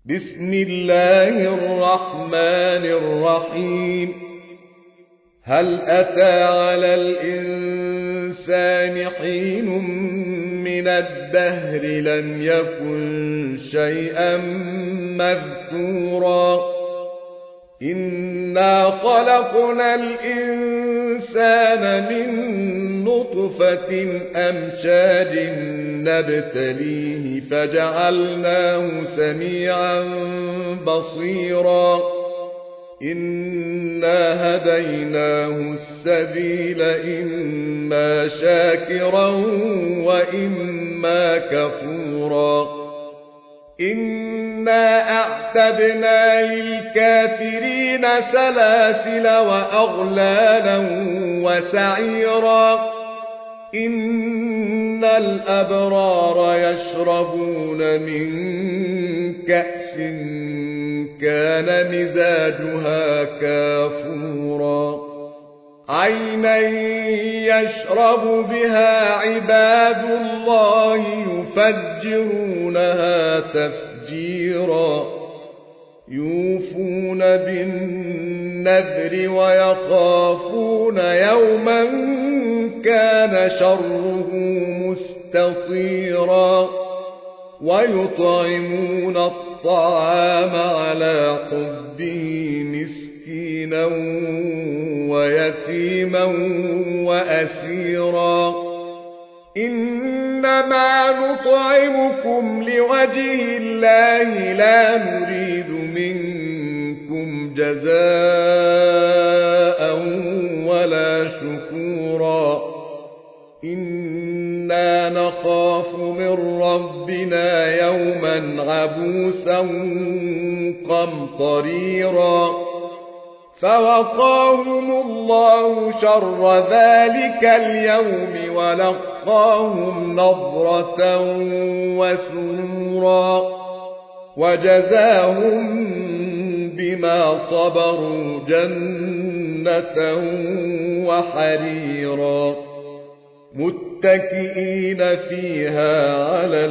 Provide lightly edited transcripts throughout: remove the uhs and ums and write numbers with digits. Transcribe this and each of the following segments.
بسم الله الرحمن الرحيم. هل أتى على الإنسان حين من الدهر لم يكن شيئا مذكورا إنا خلقنا الإنسان من نطفة أمشاج نبتليه فجعلناه سميعا بصيرا إنا هديناه السبيل إما شاكرا وإما كفورا إنا أعتدنا للكافرين سلاسل وأغلالا وسعيرا إن الأبرار يشربون من كأس كان مزاجها كافورا عينا يشرب بها عباد الله يفجرونها تفجيرا يوفون بالنذر ويخافون يوما كان شره مستطيرا ويطعمون الطعام على حبه مسكينا ويتيما وأسيرا إنما نطعمكم لوجه الله لا نريد منكم جزاء ولا شكورا إنا نخاف من ربنا يوما عبوسا قمطريرا فوقاهم الله شر ذلك اليوم ولقاهم نضرة وسرورا وجزاهم بما صبروا جنة وحريرا متكئين فيها على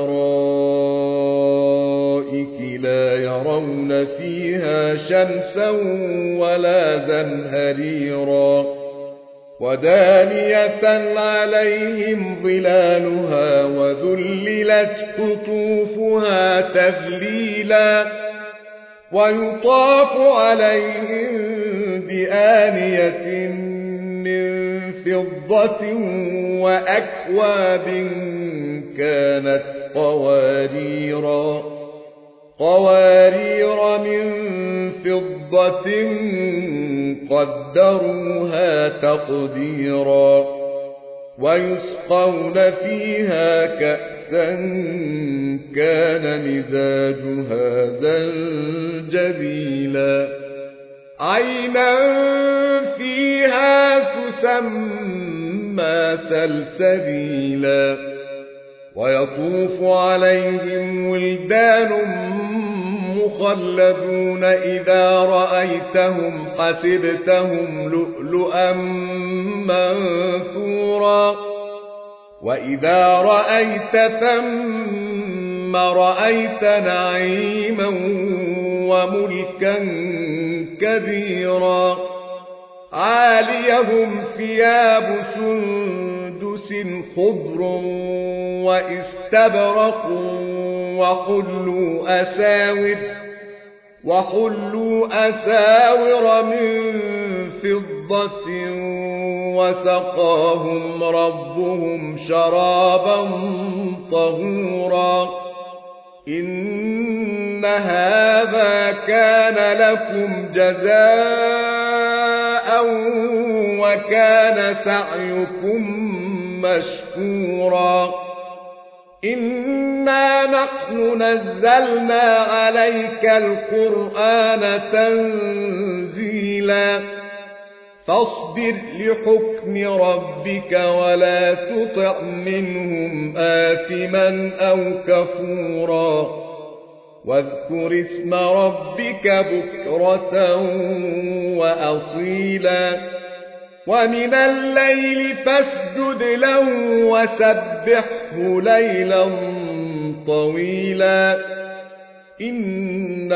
الأرائك لا يرون فيها شمسا ولا زمهريرا ودانية عليهم ظلالها وذللت قطوفها تذليلا ويطاف عليهم بآنية من فضة وأكواب كانت قوارير من فضة قدروها تقديرا ويسقون فيها كأسا كان مزاجها زنجبيلا عينا فيها تسمى سلسبيلا ويطوف عليهم ولدان مخلدون إذا رأيتهم حسبتهم لؤلؤا منثورا وإذا رأيت ثم رأيت نعيما وملكا كبيرا عاليهم ثياب سندس خضر واستبرق وحلوا أساور من فضة وسقاهم ربهم شرابا طهورا إن هذا كان لكم جزاء وكان سعيكم مشكورا إنا نحن نزلنا عليك القرآن تنزيلا فاصبر لحكم ربك ولا تطع منهم آثما أو كفورا واذكر اسم ربك بكرة وأصيلا ومن الليل فاسجد له وسبحه ليلا طويلا إن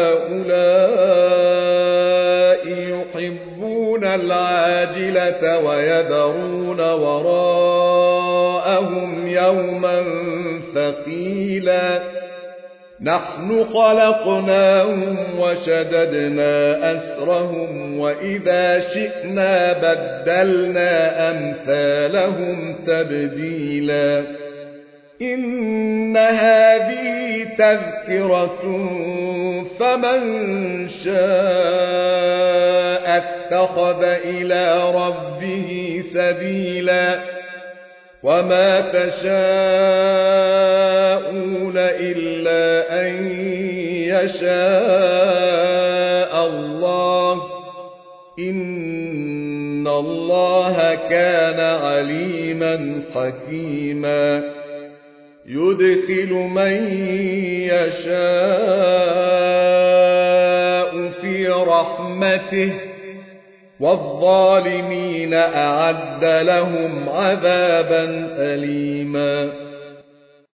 هؤلاء يحبون العاجلة ويذرون وراءهم يوما ثقيلا نحن خلقناهم وشددنا أسرهم وإذا شئنا بدلنا أمثالهم تبديلا إن هذه تذكرة فمن شاء اتخذ إلى ربه سبيلا وما تشاءون إلا أن يشاء الله إن الله كان عليما حكيما يدخل من يشاء في رحمته والظالمين أعد لهم عذابا أليما